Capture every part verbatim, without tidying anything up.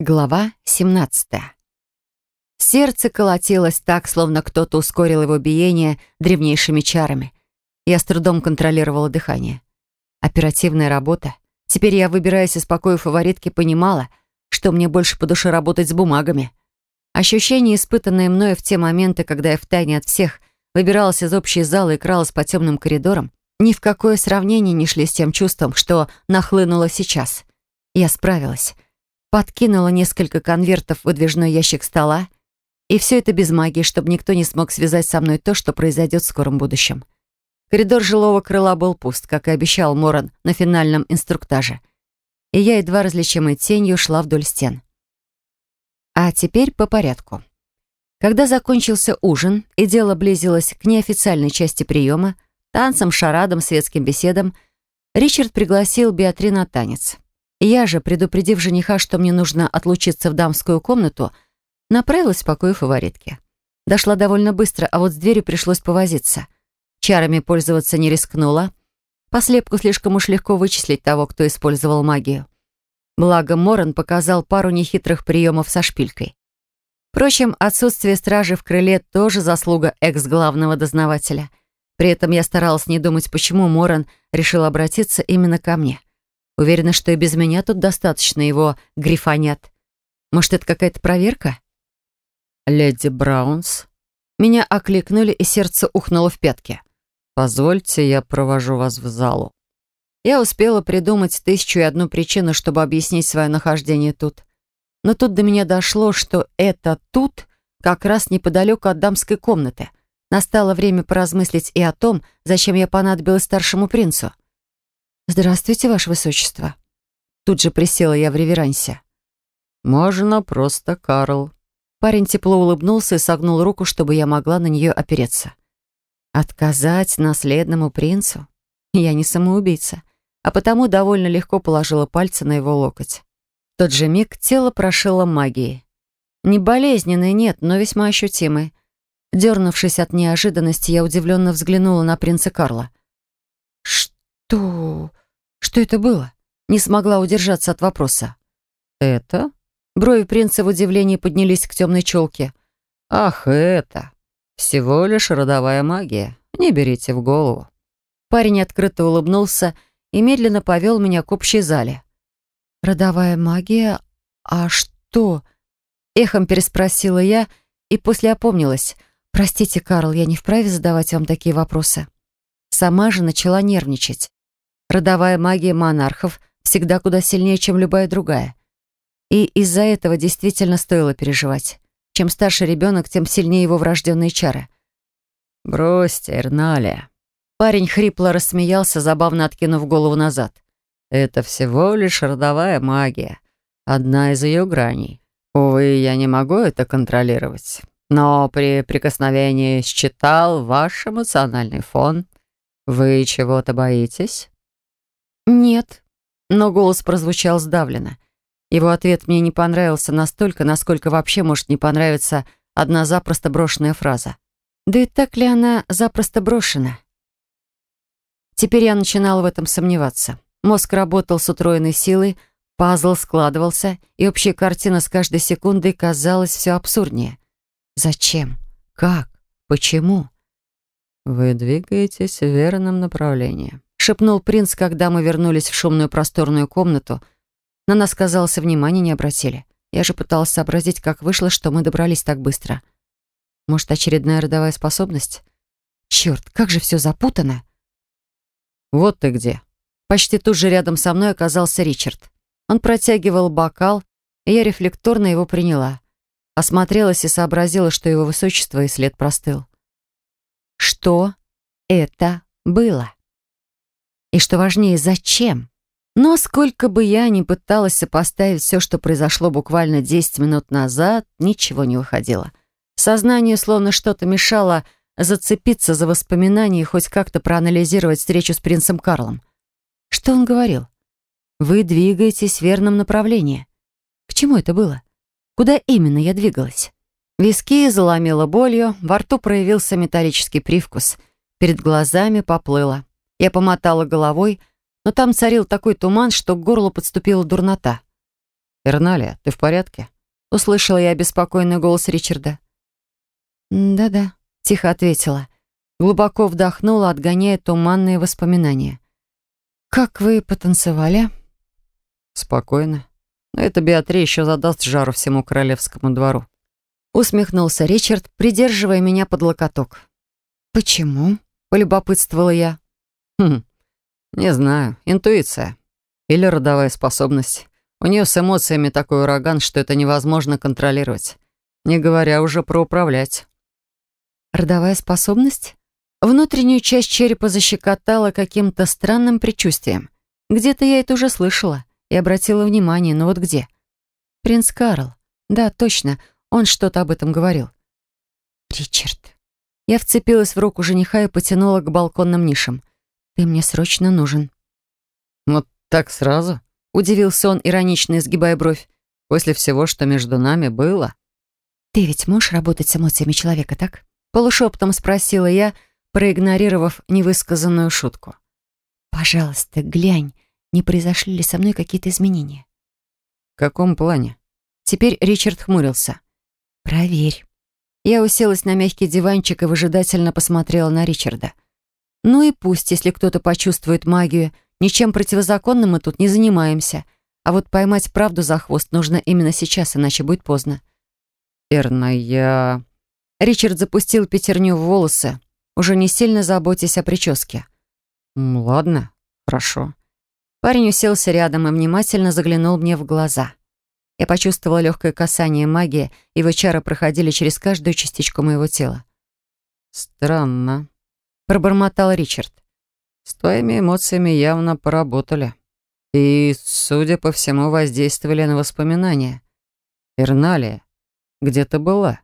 Глава семнадцатая. Сердце колотилось так, словно кто-то ускорил его биение древнейшими чарами. Я с трудом контролировала дыхание. Оперативная работа. Теперь я, выбираясь из покоя фаворитки, понимала, что мне больше по душе работать с бумагами. Ощущения, испытанные мною в те моменты, когда я втайне от всех выбиралась из общей залы и кралась по темным коридорам, ни в какое сравнение не шли с тем чувством, что нахлынуло сейчас. Я справилась. Подкинула несколько конвертов в выдвижной ящик стола, и все это без магии, чтобы никто не смог связать со мной то, что произойдет в скором будущем. Коридор жилого крыла был пуст, как и обещал Моран на финальном инструктаже, и я едва различимой тенью шла вдоль стен. А теперь по порядку. Когда закончился ужин, и дело близилось к неофициальной части приема, танцам, шарадам, светским беседам, Ричард пригласил Беатри на танец. Я же, предупредив жениха, что мне нужно отлучиться в дамскую комнату, направилась в покой фаворитки. Дошла довольно быстро, а вот с дверью пришлось повозиться. Чарами пользоваться не рискнула. По слепку слишком уж легко вычислить того, кто использовал магию. Благо, Моран показал пару нехитрых приемов со шпилькой. Впрочем, отсутствие стражи в крыле тоже заслуга экс-главного дознавателя. При этом я старалась не думать, почему Моран решил обратиться именно ко мне. Уверена, что и без меня тут достаточно его грифонят. Может, это какая-то проверка? «Леди Браунс». Меня окликнули, и сердце ухнуло в пятки. «Позвольте, я провожу вас в залу». Я успела придумать тысячу и одну причину, чтобы объяснить свое нахождение тут. Но тут до меня дошло, что это «тут» как раз неподалеку от дамской комнаты. Настало время поразмыслить и о том, зачем я понадобилась старшему принцу. «Здравствуйте, Ваше Высочество». Тут же присела я в реверансе. «Можно просто Карл». Парень тепло улыбнулся и согнул руку, чтобы я могла на нее опереться. Отказать наследному принцу? Я не самоубийца, а потому довольно легко положила пальцы на его локоть. В тот же миг тело прошило магией. Не болезненной, нет, но весьма ощутимой. Дернувшись от неожиданности, я удивленно взглянула на принца Карла. «Что? Что это было?» Не смогла удержаться от вопроса. «Это?» Брови принца в удивлении поднялись к темной челке. «Ах, это! Всего лишь родовая магия. Не берите в голову». Парень открыто улыбнулся и медленно повел меня к общей зале. «Родовая магия? А что?» Эхом переспросила я и после опомнилась. «Простите, Карл, я не вправе задавать вам такие вопросы». Сама же начала нервничать. Родовая магия монархов всегда куда сильнее, чем любая другая. И из-за этого действительно стоило переживать. Чем старше ребенок, тем сильнее его врожденные чары. «Бросьте, Эрналия». Парень хрипло рассмеялся, забавно откинув голову назад. «Это всего лишь родовая магия. Одна из ее граней. Увы, я не могу это контролировать. Но при прикосновении считал ваш эмоциональный фон. Вы чего-то боитесь?» «Нет», но голос прозвучал сдавленно. Его ответ мне не понравился настолько, насколько вообще может не понравиться одна запросто брошенная фраза. Да и так ли она запросто брошена? Теперь я начинала в этом сомневаться. Мозг работал с утроенной силой, пазл складывался, и общая картина с каждой секундой казалась все абсурднее. Зачем? Как? Почему? «Вы двигаетесь в верном направлении», — шепнул принц, когда мы вернулись в шумную просторную комнату. На нас, казалось, внимания не обратили. Я же пыталась сообразить, как вышло, что мы добрались так быстро. Может, очередная родовая способность? Черт, как же все запутано. «Вот ты где». Почти тут же рядом со мной оказался Ричард. Он протягивал бокал, и я рефлекторно его приняла. Осмотрелась и сообразила, что его высочество и след простыл. Что это было? И что важнее, зачем? Но сколько бы я ни пыталась сопоставить все, что произошло буквально десять минут назад, ничего не выходило. Сознанию словно что-то мешало зацепиться за воспоминания и хоть как-то проанализировать встречу с принцем Карлом. Что он говорил? «Вы двигаетесь в верном направлении». К чему это было? Куда именно я двигалась? Виски заломило болью, во рту проявился металлический привкус. Перед глазами поплыло. Я помотала головой, но там царил такой туман, что к горлу подступила дурнота. «Эрналия, ты в порядке?» Услышала я беспокойный голос Ричарда. «Да-да», — тихо ответила. Глубоко вдохнула, отгоняя туманные воспоминания. «Как вы потанцевали?» «Спокойно. Но это Беатри еще задаст жару всему королевскому двору». Усмехнулся Ричард, придерживая меня под локоток. «Почему?» — полюбопытствовала я. «Хм, не знаю. Интуиция. Или родовая способность. У нее с эмоциями такой ураган, что это невозможно контролировать. Не говоря уже про управлять». «Родовая способность?» Внутреннюю часть черепа защекотала каким-то странным предчувствием. Где-то я это уже слышала и обратила внимание, но вот где? «Принц Карл. Да, точно, он что-то об этом говорил». «Ричард». Я вцепилась в руку жениха и потянула к балконным нишам. «Ты мне срочно нужен». «Вот так сразу?» — удивился он, иронично изгибая бровь. «После всего, что между нами было?» «Ты ведь можешь работать с эмоциями человека, так?» Полушепотом спросила я, проигнорировав невысказанную шутку. «Пожалуйста, глянь, не произошли ли со мной какие-то изменения?» «В каком плане?» Теперь Ричард хмурился. «Проверь». Я уселась на мягкий диванчик и выжидательно посмотрела на Ричарда. «Ну и пусть, если кто-то почувствует магию, ничем противозаконным мы тут не занимаемся. А вот поймать правду за хвост нужно именно сейчас, иначе будет поздно». «Эрна, я...» Ричард запустил пятерню в волосы, уже не сильно заботясь о прическе. «Ладно, хорошо». Парень уселся рядом и внимательно заглянул мне в глаза. Я почувствовала легкое касание магии, его чары проходили через каждую частичку моего тела. «Странно», — пробормотал Ричард. «С твоими эмоциями явно поработали. И, судя по всему, воздействовали на воспоминания. Эрналия, где ты была?»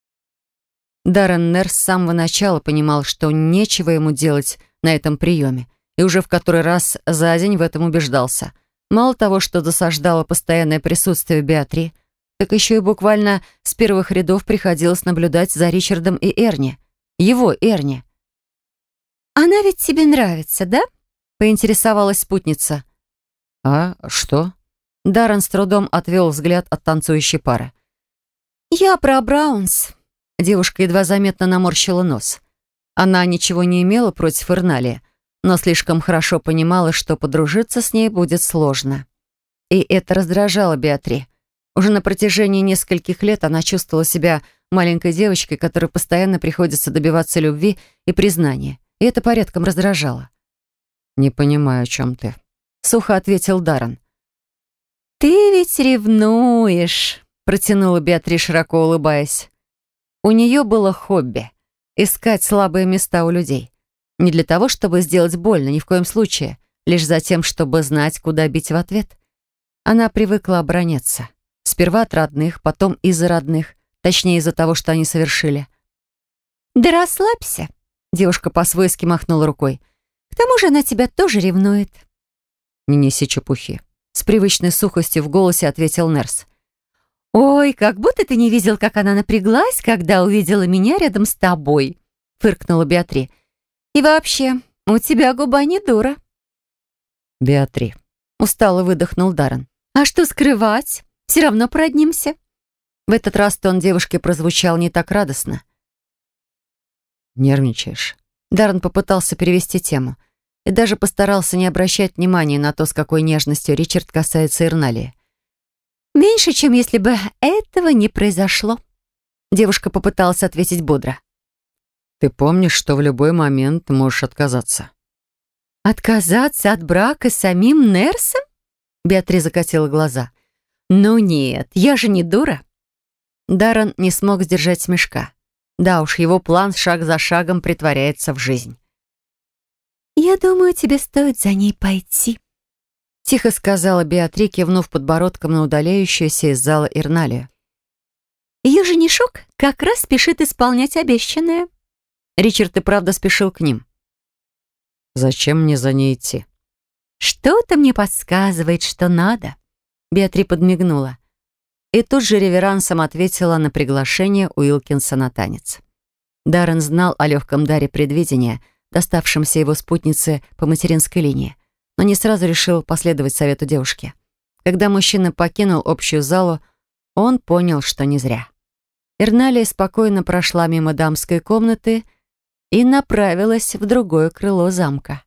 Даррен Нерс с самого начала понимал, что нечего ему делать на этом приеме, и уже в который раз за день в этом убеждался. Мало того, что досаждало постоянное присутствие Беатри, так еще и буквально с первых рядов приходилось наблюдать за Ричардом и Эрни. Его Эрни. «Она ведь тебе нравится, да?» — поинтересовалась спутница. «А что?» Даррен с трудом отвел взгляд от танцующей пары. «Я про Браунс». Девушка едва заметно наморщила нос. Она ничего не имела против Эрналии, но слишком хорошо понимала, что подружиться с ней будет сложно. И это раздражало Беатри. Уже на протяжении нескольких лет она чувствовала себя маленькой девочкой, которой постоянно приходится добиваться любви и признания. И это порядком раздражало. «Не понимаю, о чем ты», — сухо ответил Даррен. «Ты ведь ревнуешь», — протянула Беатри, широко улыбаясь. У нее было хобби — искать слабые места у людей. Не для того, чтобы сделать больно, ни в коем случае, лишь за тем, чтобы знать, куда бить в ответ. Она привыкла обороняться. Сперва от родных, потом из-за родных, точнее, из-за того, что они совершили. «Да расслабься», — девушка по-свойски махнула рукой. «К тому же она тебя тоже ревнует». «Не неси чепухи», — с привычной сухостью в голосе ответил Нерс. «Ой, как будто ты не видел, как она напряглась, когда увидела меня рядом с тобой», — фыркнула Беатри. «И вообще, у тебя губа не дура». «Беатри», — устало выдохнул Даррен. «А что скрывать? Все равно проднимся». В этот раз тон девушки прозвучал не так радостно. «Нервничаешь?» Даррен попытался перевести тему и даже постарался не обращать внимания на то, с какой нежностью Ричард касается Эрналии. «Меньше, чем если бы этого не произошло». Девушка попыталась ответить бодро. «Ты помнишь, что в любой момент можешь отказаться?» «Отказаться от брака с самим Нерсом?» Беатри закатила глаза. «Ну нет, я же не дура». Даррен не смог сдержать смешка. Да уж, его план шаг за шагом притворяется в жизнь. «Я думаю, тебе стоит за ней пойти», — тихо сказала Беатри, кивнув подбородком на удаляющуюся из зала Эрналию. «Ее женишок как раз спешит исполнять обещанное». Ричард и правда спешил к ним. «Зачем мне за ней идти?» «Что-то мне подсказывает, что надо», — Беатри подмигнула. И тут же реверансом ответила на приглашение Уилкинса на танец. Даррен знал о легком даре предвидения, доставшемся его спутнице по материнской линии, но не сразу решил последовать совету девушки. Когда мужчина покинул общую залу, он понял, что не зря. Эрналия спокойно прошла мимо дамской комнаты и направилась в другое крыло замка.